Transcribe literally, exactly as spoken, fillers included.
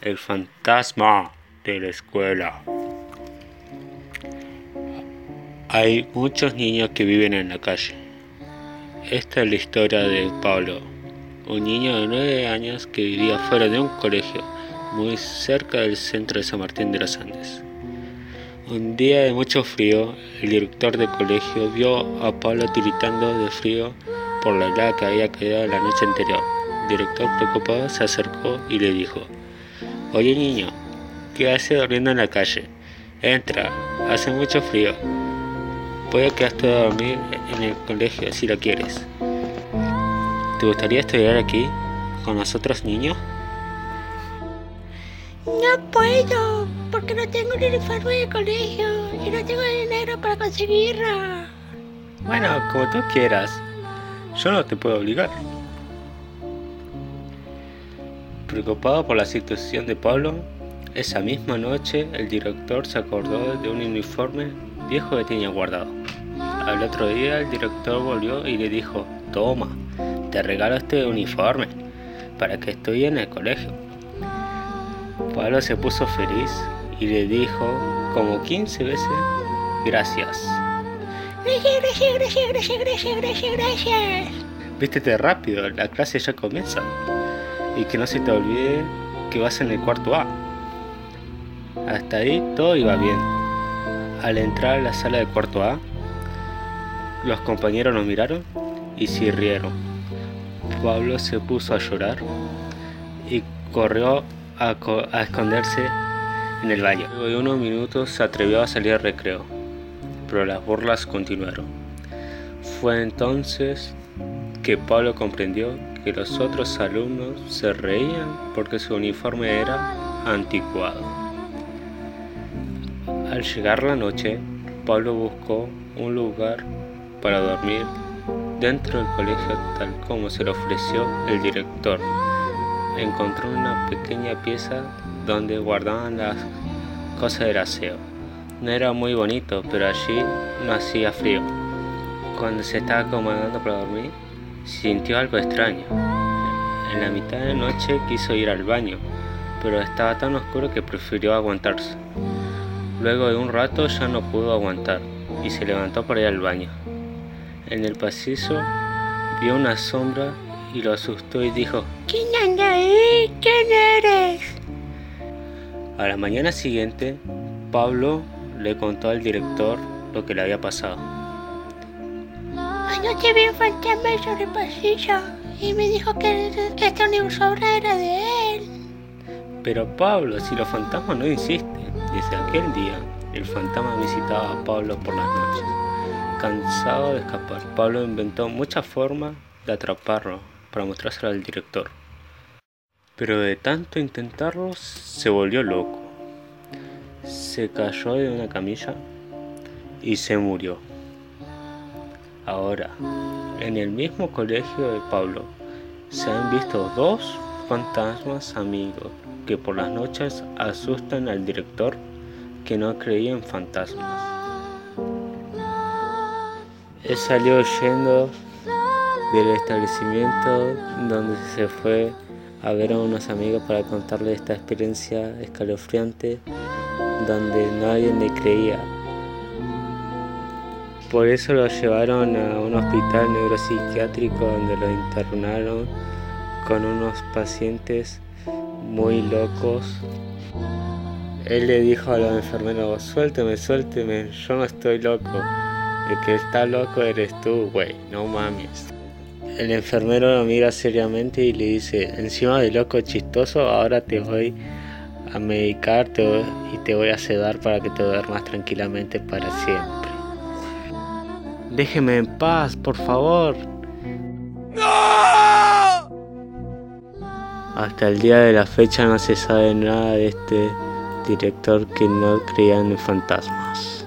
el fantasma de la escuela. Hay muchos niños que viven en la calle. Esta es la historia de Pablo, un niño de nueve años que vivía fuera de un colegio, muy cerca del centro de San Martín de los Andes. Un día de mucho frío, el director del colegio vio a Pablo tiritando de frío por la helada que había caído la noche anterior. El director, preocupado, se acercó y le dijo: «Oye niño, ¿qué haces durmiendo en la calle? Entra, hace mucho frío. Puedes quedarte a dormir en el colegio si lo quieres. ¿Te gustaría estudiar aquí con los otros niños?» No puedo, porque no tengo un uniforme de colegio y no tengo dinero para conseguirlo. Bueno, como tú quieras. Yo no te puedo obligar. Preocupado por la situación de Pablo, esa misma noche el director se acordó de un uniforme viejo que tenía guardado. Al otro día el director volvió y le dijo: «Toma, te regalo este uniforme para que estudie en el colegio». Pablo se puso feliz y le dijo como quince veces: «Gracias». Gracias, gracias, gracias, gracias, gracias, gracias, gracias. Vístete rápido, la clase ya comienza. Y que no se te olvide que vas en el cuarto A. Hasta ahí todo iba bien. Al entrar a la sala del cuarto A, los compañeros nos miraron y se rieron. Pablo se puso a llorar y corrió a, co- a esconderse en el baño. Luego de unos minutos se atrevió a salir al recreo, pero las burlas continuaron. Fue entonces que Pablo comprendió que los otros alumnos se reían porque su uniforme era anticuado. Al llegar la noche, Pablo buscó un lugar para dormir dentro del colegio tal como se lo ofreció el director. Encontró una pequeña pieza donde guardaban las cosas del aseo. No era muy bonito, pero allí no hacía frío. Cuando se estaba acomodando para dormir, sintió algo extraño. En la mitad de la noche quiso ir al baño, pero estaba tan oscuro que prefirió aguantarse. Luego de un rato ya no pudo aguantar y se levantó para ir al baño. En el pasillo vio una sombra y lo asustó y dijo: ¿Quién anda ahí? ¿Quién eres? A la mañana siguiente, Pablo le contó al director lo que le había pasado. Anoche vi un fantasma sobre el pasillo y me dijo que esta uniforme era de él. Pero Pablo, si los fantasmas no insisten. Desde aquel día, el fantasma visitaba a Pablo por las noches. Cansado de escapar, Pablo inventó muchas formas de atraparlo para mostrárselo al director. Pero de tanto intentarlo, se volvió loco. Se cayó de una camilla y se murió. Ahora, en el mismo colegio de Pablo, se han visto dos fantasmas amigos que por las noches asustan al director que no creía en fantasmas. Él salió huyendo del establecimiento donde se fue a ver a unos amigos para contarle esta experiencia escalofriante donde nadie le creía. Por eso lo llevaron a un hospital neuropsiquiátrico donde lo internaron con unos pacientes muy locos. Él le dijo a los enfermeros: suélteme, suélteme, yo no estoy loco. El que está loco eres tú, güey, no mames. El enfermero lo mira seriamente y le dice: encima de loco chistoso, ahora te voy a medicar te voy, y te voy a sedar para que te duermas tranquilamente para siempre. Déjeme en paz, por favor. ¡No! Hasta el día de la fecha no se sabe nada de este director que no creía en fantasmas.